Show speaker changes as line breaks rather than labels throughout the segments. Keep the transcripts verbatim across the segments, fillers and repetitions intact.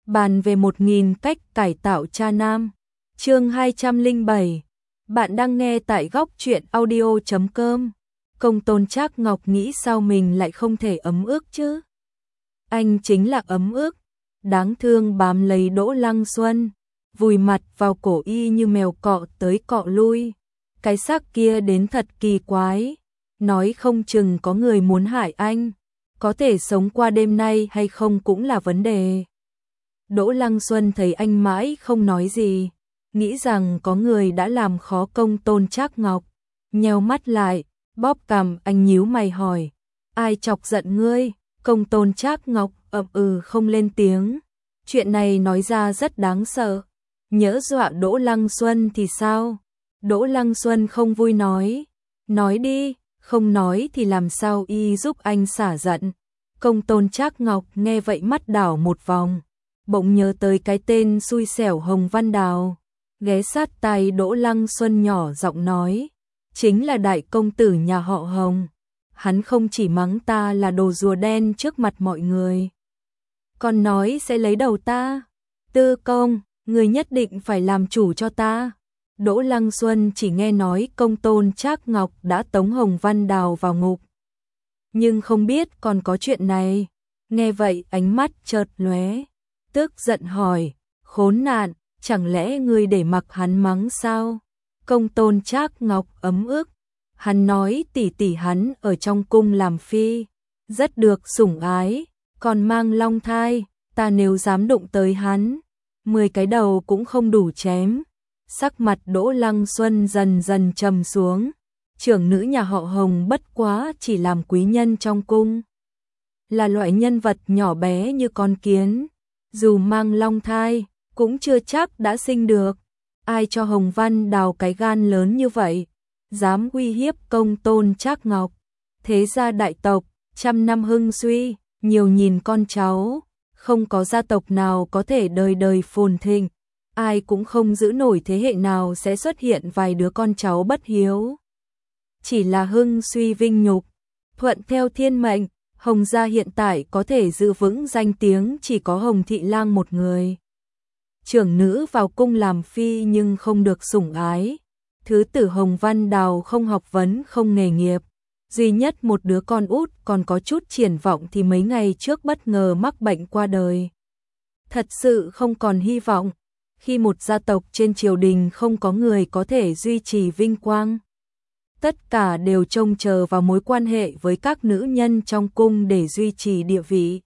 bàn về một nghìn cách cải tạo cha nam. Chương hai trăm lẻ bảy. Bạn đang nghe tại góc truyện audio chấm com. Công Tôn Trác Ngọc nghĩ sao mình lại không thể ấm ức chứ? Anh chính là ấm ức. Đáng thương bám lấy Đỗ Lăng Xuân, vùi mặt vào cổ y như mèo cọ tới cọ lui. Cái xác kia đến thật kỳ quái, nói không chừng có người muốn hại anh, có thể sống qua đêm nay hay không cũng là vấn đề. Đỗ Lăng Xuân thấy anh mãi không nói gì, nghĩ rằng có người đã làm khó Công Tôn Trác Ngọc, nheo mắt lại, bóp cằm, anh nhíu mày hỏi: "Ai chọc giận ngươi?" Công Tôn Trác Ngọc ậm ừ không lên tiếng. Chuyện này nói ra rất đáng sợ, nhỡ dọa Đỗ Lăng Xuân thì sao? Đỗ Lăng Xuân không vui nói: "Nói đi, không nói thì làm sao y giúp anh xả giận." Công Tôn Trác Ngọc nghe vậy mắt đảo một vòng, bỗng nhớ tới cái tên xui xẻo Hồng Văn Đào, ghé sát tai Đỗ Lăng Xuân nhỏ giọng nói: "Chính là đại công tử nhà họ Hồng, hắn không chỉ mắng ta là đồ rùa đen trước mặt mọi người, còn nói sẽ lấy đầu ta. Tư Công, người nhất định phải làm chủ cho ta." Đỗ Lăng Xuân chỉ nghe nói Công Tôn Trác Ngọc đã tống Hồng Văn Đào vào ngục, nhưng không biết còn có chuyện này. Nghe vậy ánh mắt chợt lóe, tức giận hỏi: "Khốn nạn, chẳng lẽ ngươi để mặc hắn mắng sao?" Công Tôn Trác Ngọc ấm ức, hắn nói tỷ tỷ hắn ở trong cung làm phi, rất được sủng ái, còn mang long thai, ta nếu dám đụng tới hắn, mười cái đầu cũng không đủ chém. Sắc mặt Đỗ Lăng Xuân dần dần trầm xuống, trưởng nữ nhà họ Hồng bất quá chỉ làm quý nhân trong cung, là loại nhân vật nhỏ bé như con kiến, dù mang long thai cũng chưa chắc đã sinh được. Ai cho Hồng Văn Đào cái gan lớn như vậy, dám uy hiếp Công Tôn Trác Ngọc? Thế gia đại tộc, trăm năm hưng suy, nhiều nhìn con cháu, không có gia tộc nào có thể đời đời phồn thịnh, ai cũng không giữ nổi thế hệ nào sẽ xuất hiện vài đứa con cháu bất hiếu. Chỉ là hưng suy vinh nhục, thuận theo thiên mệnh, Hồng gia hiện tại có thể giữ vững danh tiếng chỉ có Hồng Thị Lang một người. Trưởng nữ vào cung làm phi nhưng không được sủng ái. Thứ tử Hồng Văn Đào không học vấn không nghề nghiệp, duy nhất một đứa con út còn có chút triển vọng thì mấy ngày trước bất ngờ mắc bệnh qua đời. Thật sự không còn hy vọng, khi một gia tộc trên triều đình không có người có thể duy trì vinh quang, tất cả đều trông chờ vào mối quan hệ với các nữ nhân trong cung để duy trì địa vị,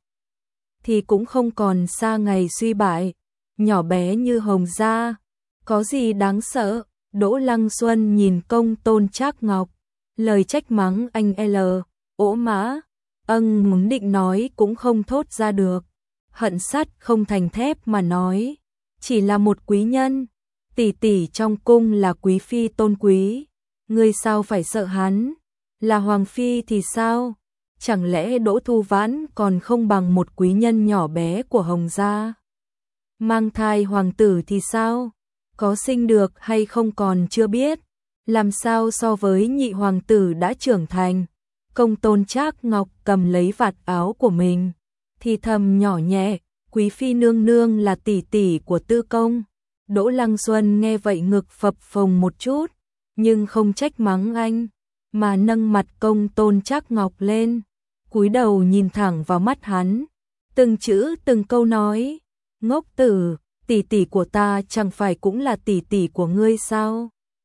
thì cũng không còn xa ngày suy bại. Nhỏ bé như Hồng gia, có gì đáng sợ? Đỗ Lăng Xuân nhìn Công Tôn Trác Ngọc, lời trách mắng anh L, ỗ mã, âng muốn định nói cũng không thốt ra được, hận sắt không thành thép mà nói: "Chỉ là một quý nhân, tỷ tỷ trong cung là quý phi tôn quý, ngươi sao phải sợ hắn? Là hoàng phi thì sao? Chẳng lẽ Đỗ Thu Vãn còn không bằng một quý nhân nhỏ bé của Hồng gia? Mang thai hoàng tử thì sao? Có sinh được hay không còn chưa biết, làm sao so với nhị hoàng tử đã trưởng thành?" Công Tôn Trác Ngọc cầm lấy vạt áo của mình, thì thầm nhỏ nhẹ: "Quý phi nương nương là tỷ tỷ của Tư Công." Đỗ Lăng Xuân nghe vậy ngực phập phồng một chút, nhưng không trách mắng anh, mà nâng mặt Công Tôn Trác Ngọc lên, cúi đầu nhìn thẳng vào mắt hắn, từng chữ từng câu nói: "Ngốc tử, tỷ tỷ của ta chẳng phải cũng là tỷ tỷ của ngươi sao?"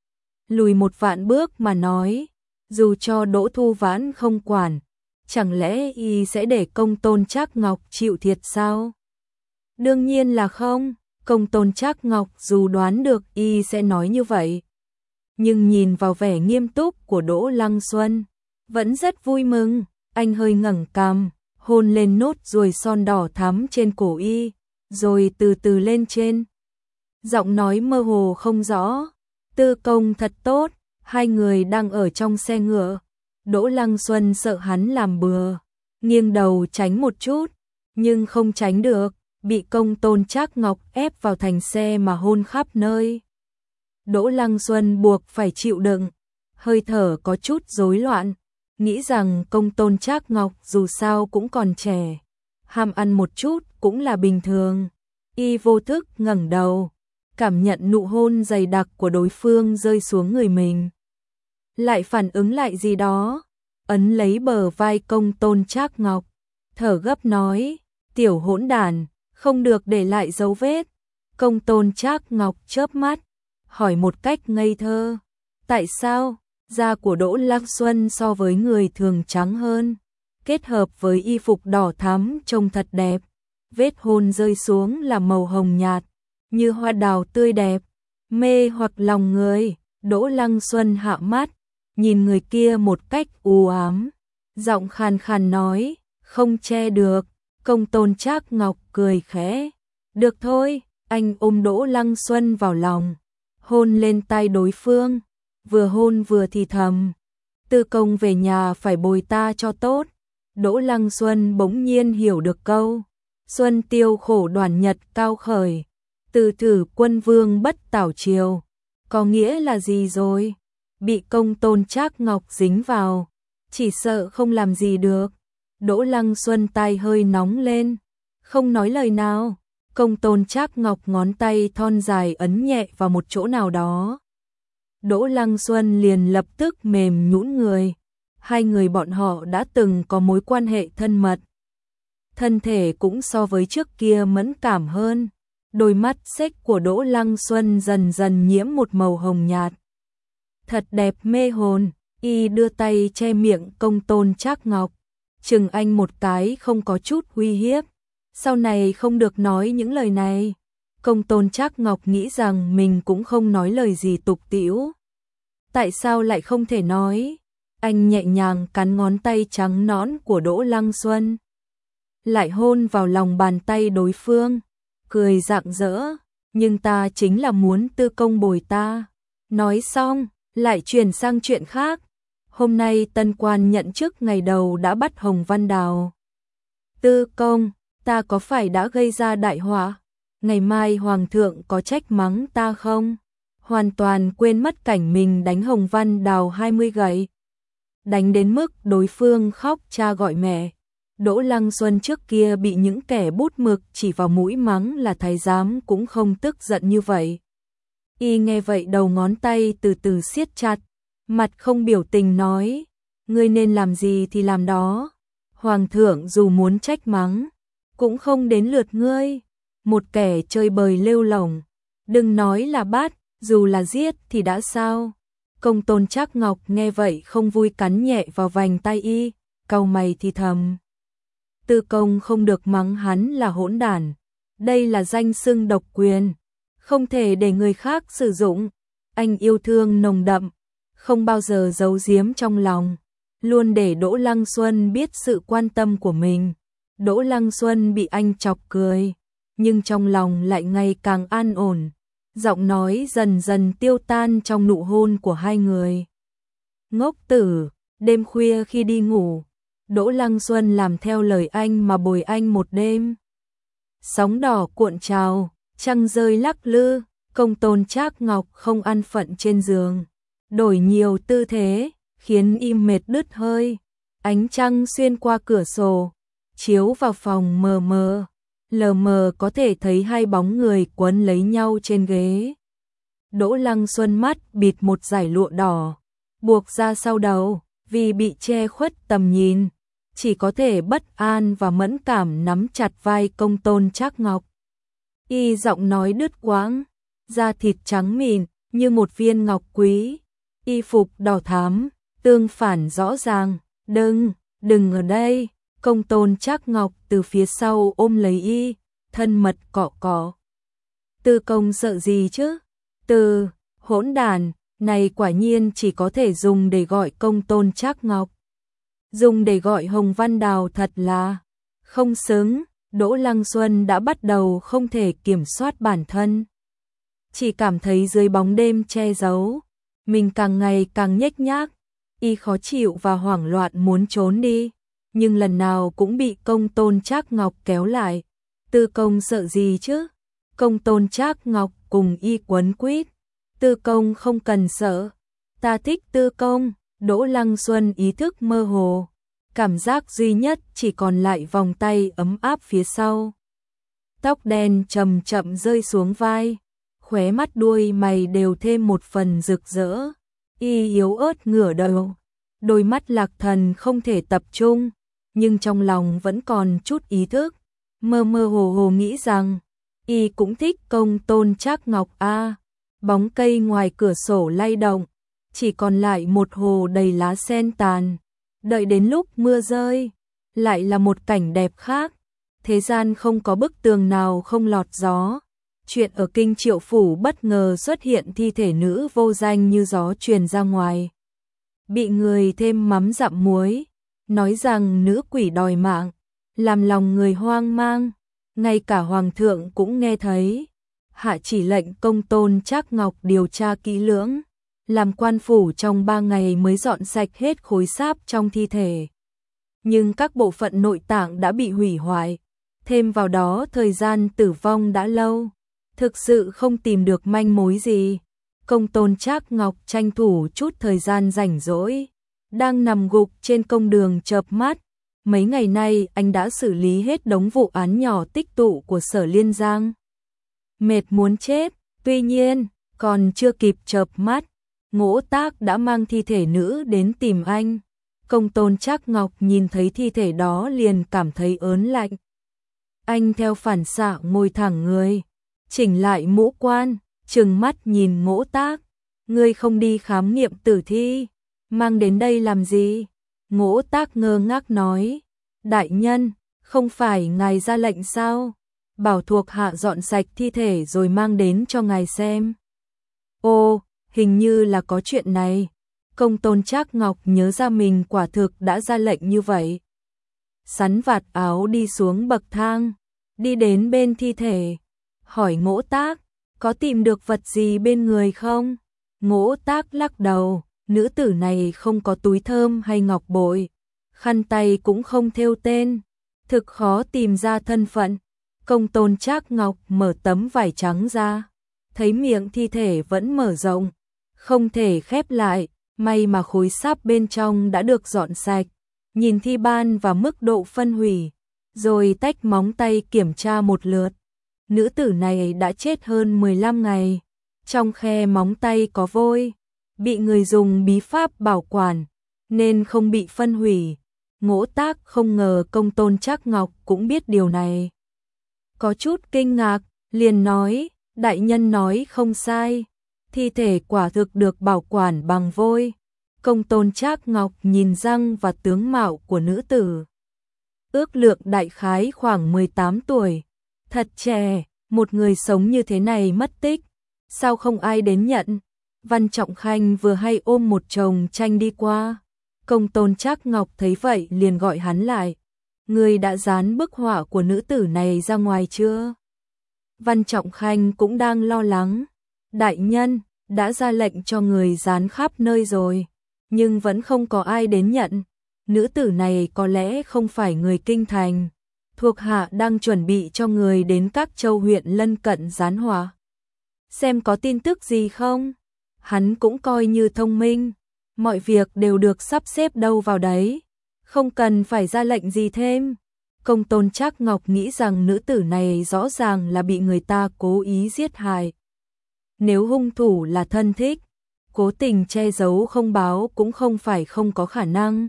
Lùi một vạn bước mà nói, dù cho Đỗ Thu Vãn không quản, chẳng lẽ y sẽ để Công Tôn Trác Ngọc chịu thiệt sao? Đương nhiên là không. Công Tôn Trác Ngọc dù đoán được y sẽ nói như vậy, nhưng nhìn vào vẻ nghiêm túc của Đỗ Lăng Xuân, vẫn rất vui mừng. Anh hơi ngẩng cằm, hôn lên nốt ruồi son đỏ thắm trên cổ y, rồi từ từ lên trên. Giọng nói mơ hồ không rõ: "Tư Công thật tốt." Hai người đang ở trong xe ngựa, Đỗ Lăng Xuân sợ hắn làm bừa, nghiêng đầu tránh một chút, nhưng không tránh được, bị Công Tôn Trác Ngọc ép vào thành xe mà hôn khắp nơi. Đỗ Lăng Xuân buộc phải chịu đựng, hơi thở có chút rối loạn, nghĩ rằng Công Tôn Trác Ngọc dù sao cũng còn trẻ, ham ăn một chút cũng là bình thường. Y vô thức ngẩng đầu, cảm nhận nụ hôn dày đặc của đối phương rơi xuống người mình. Lại phản ứng lại gì đó, ấn lấy bờ vai Công Tôn Trác Ngọc, thở gấp nói, tiểu hỗn đản, không được để lại dấu vết. Công Tôn Trác Ngọc chớp mắt, hỏi một cách ngây thơ, tại sao? Da của Đỗ Lăng Xuân so với người thường trắng hơn, kết hợp với y phục đỏ thắm trông thật đẹp. Vết hôn rơi xuống là màu hồng nhạt, như hoa đào tươi đẹp, mê hoặc lòng người. Đỗ Lăng Xuân hạ mắt, nhìn người kia một cách u ám, giọng khàn khàn nói, không che được. Công Tôn Trác Ngọc cười khẽ, được thôi. Anh ôm Đỗ Lăng Xuân vào lòng, hôn lên tai đối phương, vừa hôn vừa thì thầm, Tư Công về nhà phải bồi ta cho tốt. Đỗ Lăng Xuân bỗng nhiên hiểu được câu Xuân tiêu khổ đoàn nhật cao khởi, từ thử quân vương bất tảo triều, có nghĩa là gì rồi? Bị Công Tôn Trác Ngọc dính vào, chỉ sợ không làm gì được. Đỗ Lăng Xuân tai hơi nóng lên, không nói lời nào. Công Tôn Trác Ngọc ngón tay thon dài ấn nhẹ vào một chỗ nào đó. Đỗ Lăng Xuân liền lập tức mềm nhũn người. Hai người bọn họ đã từng có mối quan hệ thân mật. Thân thể cũng so với trước kia mẫn cảm hơn. Đôi mắt xếch của Đỗ Lăng Xuân dần dần nhiễm một màu hồng nhạt. Thật đẹp mê hồn. Y đưa tay che miệng Công Tôn Trác Ngọc, chừng anh một cái không có chút uy hiếp. Sau này không được nói những lời này. Công Tôn Trác Ngọc nghĩ rằng mình cũng không nói lời gì tục tĩu. Tại sao lại không thể nói? Anh nhẹ nhàng cắn ngón tay trắng nõn của Đỗ Lăng Xuân, lại hôn vào lòng bàn tay đối phương, cười rạng rỡ, nhưng ta chính là muốn Tư Công bồi ta. Nói xong, lại chuyển sang chuyện khác. Hôm nay tân quan nhận chức ngày đầu đã bắt Hồng Văn Đào. Tư Công, ta có phải đã gây ra đại họa? Ngày mai Hoàng thượng có trách mắng ta không? Hoàn toàn quên mất cảnh mình đánh Hồng Văn Đào hai mươi gậy. Đánh đến mức đối phương khóc cha gọi mẹ. Đỗ Lăng Xuân trước kia bị những kẻ bút mực chỉ vào mũi mắng là thái giám cũng không tức giận như vậy. Y nghe vậy đầu ngón tay từ từ siết chặt, mặt không biểu tình nói, ngươi nên làm gì thì làm đó. Hoàng thượng dù muốn trách mắng, cũng không đến lượt ngươi. Một kẻ chơi bời lêu lổng, đừng nói là bắt, dù là giết thì đã sao? Công Tôn Trác Ngọc nghe vậy không vui cắn nhẹ vào vành tai y, cau mày thì thầm. Tư Công không được mắng hắn là hỗn đản, đây là danh xưng độc quyền, không thể để người khác sử dụng. Anh yêu thương nồng đậm, không bao giờ giấu giếm trong lòng, luôn để Đỗ Lăng Xuân biết sự quan tâm của mình. Đỗ Lăng Xuân bị anh chọc cười, nhưng trong lòng lại ngày càng an ổn. Giọng nói dần dần tiêu tan trong nụ hôn của hai người. Ngốc tử, đêm khuya khi đi ngủ, Đỗ Lăng Xuân làm theo lời anh mà bồi anh một đêm. Sóng đỏ cuộn trào, trăng rơi lắc lư, Công Tôn Trác Ngọc không an phận trên giường, đổi nhiều tư thế, khiến im mệt đứt hơi. Ánh trăng xuyên qua cửa sổ, chiếu vào phòng mờ mờ. Lờ mờ có thể thấy hai bóng người quấn lấy nhau trên ghế. Đỗ Lăng Xuân mắt bịt một dải lụa đỏ, buộc ra sau đầu, vì bị che khuất tầm nhìn, chỉ có thể bất an và mẫn cảm nắm chặt vai Công Tôn Trác Ngọc. Y giọng nói đứt quãng, da thịt trắng mịn như một viên ngọc quý, y phục đỏ thắm, tương phản rõ ràng. Đừng, đừng ở đây. Công Tôn Trác Ngọc từ phía sau ôm lấy y, thân mật cọ cọ. Tư Công sợ gì chứ? Từ hỗn đản này quả nhiên chỉ có thể dùng để gọi Công Tôn Trác Ngọc. Dùng để gọi Hồng Văn Đào thật là không xứng. Đỗ Lăng Xuân đã bắt đầu không thể kiểm soát bản thân. Chỉ cảm thấy dưới bóng đêm che giấu, mình càng ngày càng nhếch nhác, y khó chịu và hoảng loạn muốn trốn đi. Nhưng lần nào cũng bị Công Tôn Trác Ngọc kéo lại. Tư Công sợ gì chứ? Công Tôn Trác Ngọc cùng y quấn quýt. Tư Công không cần sợ, ta thích Tư Công. Đỗ Lăng Xuân ý thức mơ hồ, cảm giác duy nhất chỉ còn lại vòng tay ấm áp phía sau. tóc đen chậm chậm rơi xuống vai, khóe mắt đuôi mày đều thêm một phần rực rỡ. Y yếu ớt ngửa đầu, đôi mắt Lạc Thần không thể tập trung, nhưng trong lòng vẫn còn chút ý thức, mơ mơ hồ hồ nghĩ rằng y cũng thích Công Tôn Trác Ngọc a. Bóng cây ngoài cửa sổ lay động, chỉ còn lại một hồ đầy lá sen tàn. Đợi đến lúc mưa rơi, lại là một cảnh đẹp khác. Thế gian không có bức tường nào không lọt gió. Chuyện ở Kinh Triệu Phủ bất ngờ xuất hiện thi thể nữ vô danh như gió truyền ra ngoài. Bị người thêm mắm dặm muối, nói rằng nữ quỷ đòi mạng, làm lòng người hoang mang. Ngay cả Hoàng thượng cũng nghe thấy, hạ chỉ lệnh Công Tôn Trác Ngọc điều tra kỹ lưỡng, làm quan phủ trong ba ngày mới dọn sạch hết khối sáp trong thi thể. Nhưng các bộ phận nội tạng đã bị hủy hoại, thêm vào đó thời gian tử vong đã lâu, thực sự không tìm được manh mối gì. Công Tôn Trác Ngọc tranh thủ chút thời gian rảnh rỗi, đang nằm gục trên công đường chợp mắt. Mấy ngày nay anh đã xử lý hết đống vụ án nhỏ tích tụ của Sở Liên Giang. Mệt muốn chết, tuy nhiên, còn chưa kịp chợp mắt, Ngỗ Tác đã mang thi thể nữ đến tìm anh. Công Tôn Trác Ngọc nhìn thấy thi thể đó liền cảm thấy ớn lạnh. Anh theo phản xạ ngồi thẳng người, chỉnh lại mũ quan, trừng mắt nhìn Ngỗ Tác. Ngươi không đi khám nghiệm tử thi, mang đến đây làm gì? Ngỗ Tác ngơ ngác nói, đại nhân, không phải ngài ra lệnh sao? Bảo thuộc hạ dọn sạch thi thể rồi mang đến cho ngài xem. Ô, hình như là có chuyện này. Công Tôn Trác Ngọc nhớ ra mình quả thực đã ra lệnh như vậy. Sắn vạt áo đi xuống bậc thang, đi đến bên thi thể, hỏi Ngỗ Tác, có tìm được vật gì bên người không? Ngỗ Tác lắc đầu, nữ tử này không có túi thơm hay ngọc bội, khăn tay cũng không thêu tên, thực khó tìm ra thân phận. Công Tôn Trác Ngọc mở tấm vải trắng ra, thấy miệng thi thể vẫn mở rộng, không thể khép lại, may mà khối sáp bên trong đã được dọn sạch. Nhìn thi ban và mức độ phân hủy, rồi tách móng tay kiểm tra một lượt. Nữ tử này đã chết hơn mười lăm ngày, trong khe móng tay có vôi, bị người dùng bí pháp bảo quản, nên không bị phân hủy. Ngỗ Tác không ngờ Công Tôn Trác Ngọc cũng biết điều này. Có chút kinh ngạc, liền nói, đại nhân nói không sai, thi thể quả thực được bảo quản bằng vôi. Công Tôn Trác Ngọc nhìn răng và tướng mạo của nữ tử. Ước lượng đại khái khoảng mười tám tuổi, thật trẻ, một người sống như thế này mất tích, sao không ai đến nhận? Văn Trọng Khanh vừa hay ôm một chồng tranh đi qua. Công Tôn Trác Ngọc thấy vậy liền gọi hắn lại. Người đã dán bức họa của nữ tử này ra ngoài chưa? Văn Trọng Khanh cũng đang lo lắng. Đại nhân, đã ra lệnh cho người dán khắp nơi rồi, nhưng vẫn không có ai đến nhận. Nữ tử này có lẽ không phải người kinh thành. Thuộc hạ đang chuẩn bị cho người đến các châu huyện lân cận dán họa. Xem có tin tức gì không? Hắn cũng coi như thông minh, mọi việc đều được sắp xếp đâu vào đấy, không cần phải ra lệnh gì thêm. Công Tôn Trác Ngọc nghĩ rằng nữ tử này rõ ràng là bị người ta cố ý giết hại. Nếu hung thủ là thân thích, cố tình che giấu không báo cũng không phải không có khả năng.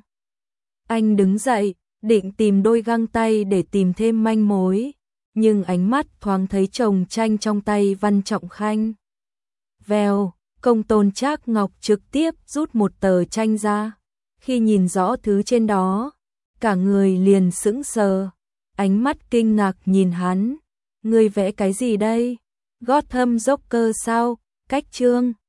Anh đứng dậy, định tìm đôi găng tay để tìm thêm manh mối, nhưng ánh mắt thoáng thấy chồng tranh trong tay Văn Trọng Khanh. Vèo, Công Tôn Trác Ngọc trực tiếp rút một tờ tranh ra. Khi nhìn rõ thứ trên đó, cả người liền sững sờ, ánh mắt kinh ngạc nhìn hắn. Ngươi vẽ cái gì đây? Gotham Joker sao? Cách chương